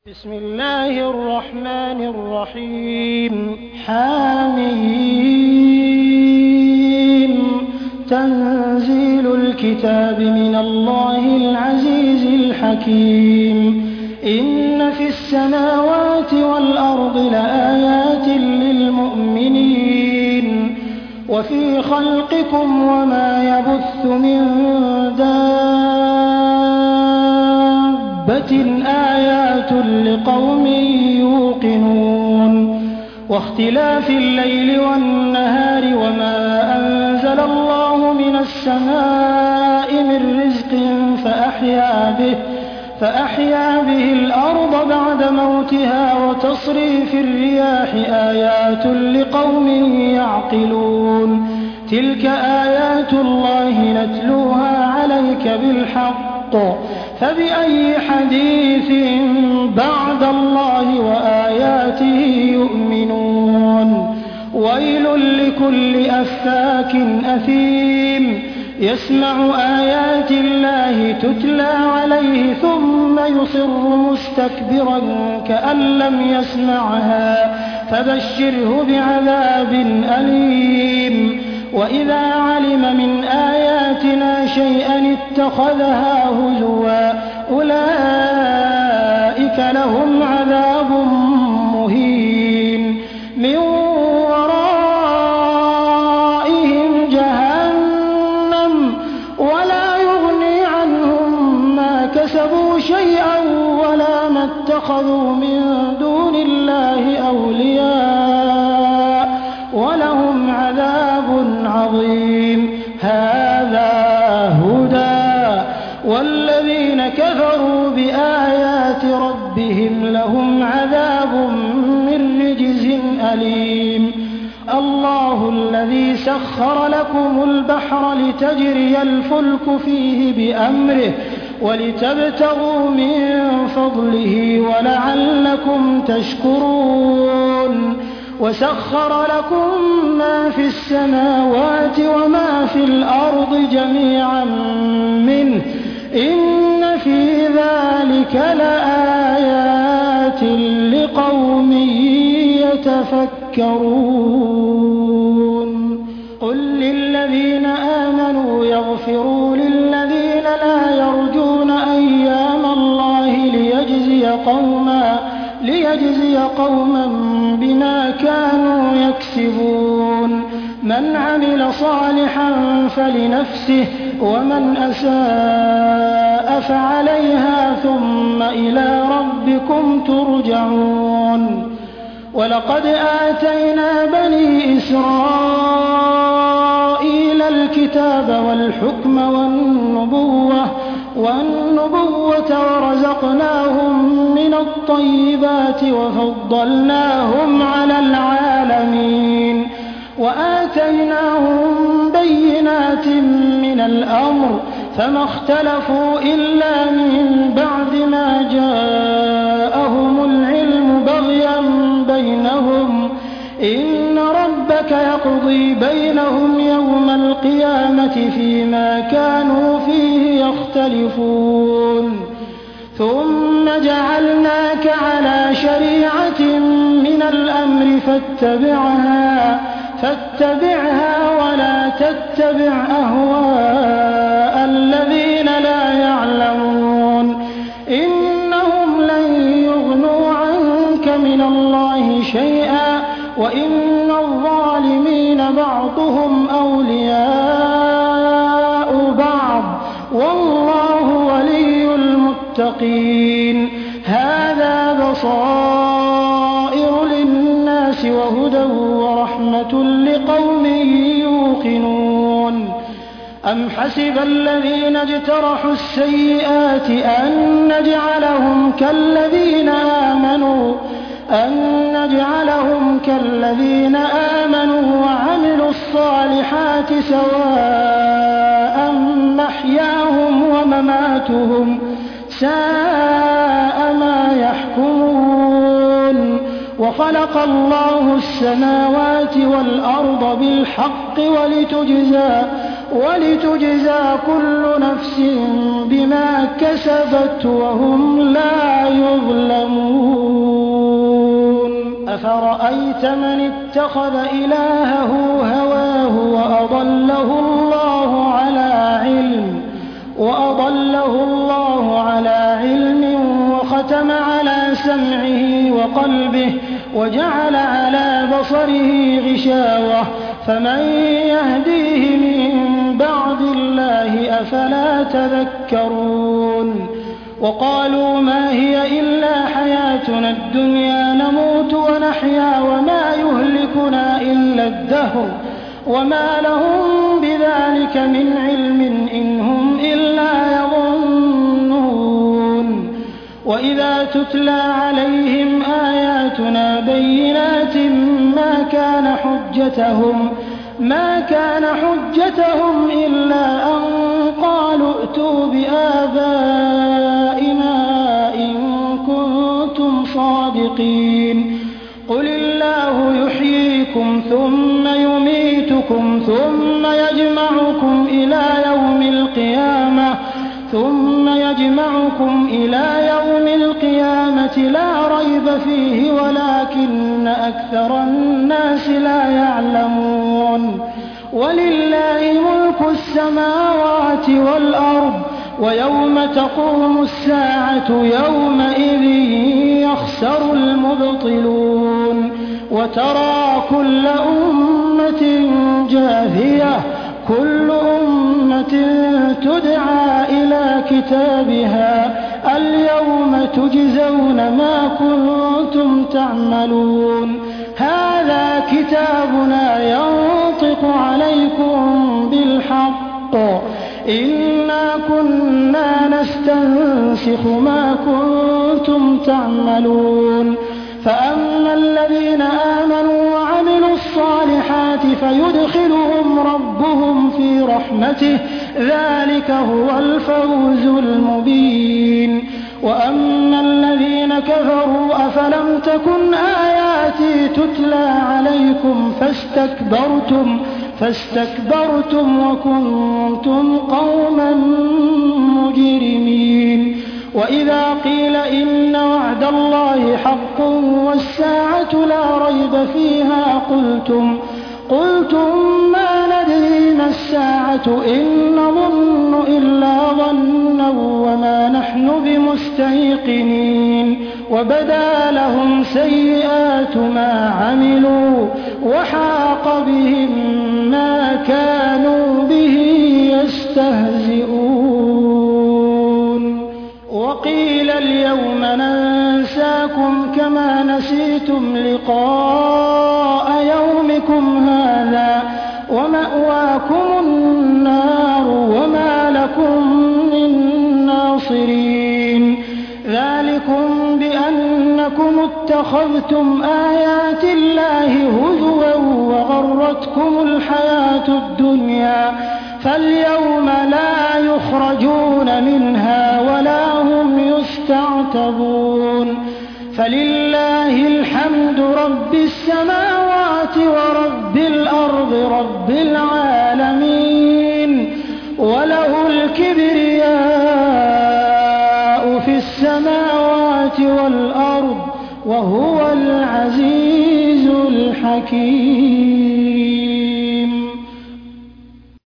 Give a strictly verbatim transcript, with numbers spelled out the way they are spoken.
بسم الله الرحمن الرحيم حم تنزيل الكتاب من الله العزيز الحكيم إن في السماوات والأرض لآيات للمؤمنين وفي خلقكم وما يبث من دابة آيات لقوم يوقنون واختلاف الليل والنهار وما أنزل الله من السماء من رزق فأحيا به فأحيا به الأرض بعد موتها وتصريف الرياح آيات لقوم يعقلون تلك آيات الله نتلوها عليك بالحق فبأي حديث بعد الله وآياته يؤمنون ويل لكل أفاك أثيم يسمع آيات الله تتلى عليه ثم يصر مستكبرا كأن لم يسمعها فبشره بعذاب أليم وإذا علم من آياتنا شيئا اتخذها هزوا أولئك لهم عذاب مهين من ورائهم جهنم ولا يغني عنهم ما كسبوا شيئا ولا ما اتخذوا من دون الله أولياء ولهم عذاب عظيم هذا هدى والذين كفروا بآيات ربهم لهم عذاب من رجز أليم الله الذي سخر لكم البحر لتجري الفلك فيه بأمره ولتبتغوا من فضله ولعلكم تشكرون وسخر لكم ما في السماوات وما في الأرض جميعا منه إن في ذلك لآيات لقوم يتفكرون قل للذين آمنوا يغفروا للذين لا يرجون أيام الله ليجزي قوما ليجزي قوما بما كانوا يكسبون من عمل صالحا فلنفسه ومن أساء فعليها ثم إلى ربكم ترجعون ولقد آتينا بني إسرائيل الكتاب والحكم والنبوة والنبوة ورزقناهم من الطيبات وفضلناهم على العالمين وآتيناهم بينات من الأمر فما اختلفوا إلا من بعد ما جاءهم العلم بغيا بينهم إن ربك يقضي بينهم يوم القيامة فيما كانوا فيه يختلفون ثم جعلناك على شريعة من الأمر فاتبعها فاتبعها ولا تتبع أهواء الذين لا يعلمون إنهم لن يغنوا عنك من الله شيئا وإن الظالمين بعضهم أولياء بعض والله ولي المتقين هذا بصائر للناس وهدى ورحمة لقوم يوقنون أم حسب الذين اجترحوا السيئات أن نجعلهم كالذين آمنوا أن نجعلهم كالذين آمنوا وعملوا الصالحات سواء محياهم ومماتهم ساء ما يحكمون وخلق الله السماوات والأرض بالحق ولتجزى ولتجزى كل نفس بما كسبت وهم لا يظلمون أفرأيت من اتخذ إلهه هواه وأضله الله على علم وأضله الله على علم وختم على سمعه وقلبه وجعل على بصره غشاوة فمن يهديه من بعد الله أفلا تذكرون وقالوا ما هي إلا حياتنا الدنيا نموت ونحيا وما يهلكنا إلا الدهر وما لهم بذلك من علم إن هم إلا يظنون وإذا تتلى عليهم آياتنا بينات ما كان حجتهم ما كان حجتهم إلا أن قالوا ائتوا بآبائنا إن كنتم صادقين قل الله يحييكم ثم يميتكم ثم يجمعكم إلى يوم القيامة ثم يجمعكم إلى يوم القيامة لا ريب فيه ولكن أكثر الناس لا يعلمون ولله ملك السماوات والأرض ويوم تقوم الساعة يومئذ يخسر المبطلون وترى كل أمة جاثية كل أمة تدعى إلى كتابها اليوم تجزون ما كنتم تعملون هذا كتابنا ينطق عليكم بالحق إنا كنا نستنسخ ما كنتم تعملون فأما الذين آمنوا وعملوا الصالحات فيدخلهم ربهم في رحمته ذلك هو الفوز المبين وأما الذين كفروا أفلم تكن آياتي تتلى عليكم فاستكبرتم فاستكبرتم وكنتم قوما مجرمين وإذا قيل إن وعد الله حق والساعة لا ريب فيها قلتم قلتم ما ندري ما الساعة إن نظن إلا ظنا وما نحن بمستيقنين وبدا لهم سيئات ما عملوا وحاق بهم ما كانوا به يستهزئون وقيل اليوم ننساكم كما نسيتم لقاء يومكم هذا ومأواكم النار وما لكم من ناصرين ذلكم بأنكم اتخذتم آيات الله هزوا وغرتكم الحياة الدنيا فاليوم لا يخرجون منها ولا هم يستعتبون فلله الحمد رب السماوات ورب الأرض رب العالمين وله الكبرياء في السماوات والأرض وهو العزيز الحكيم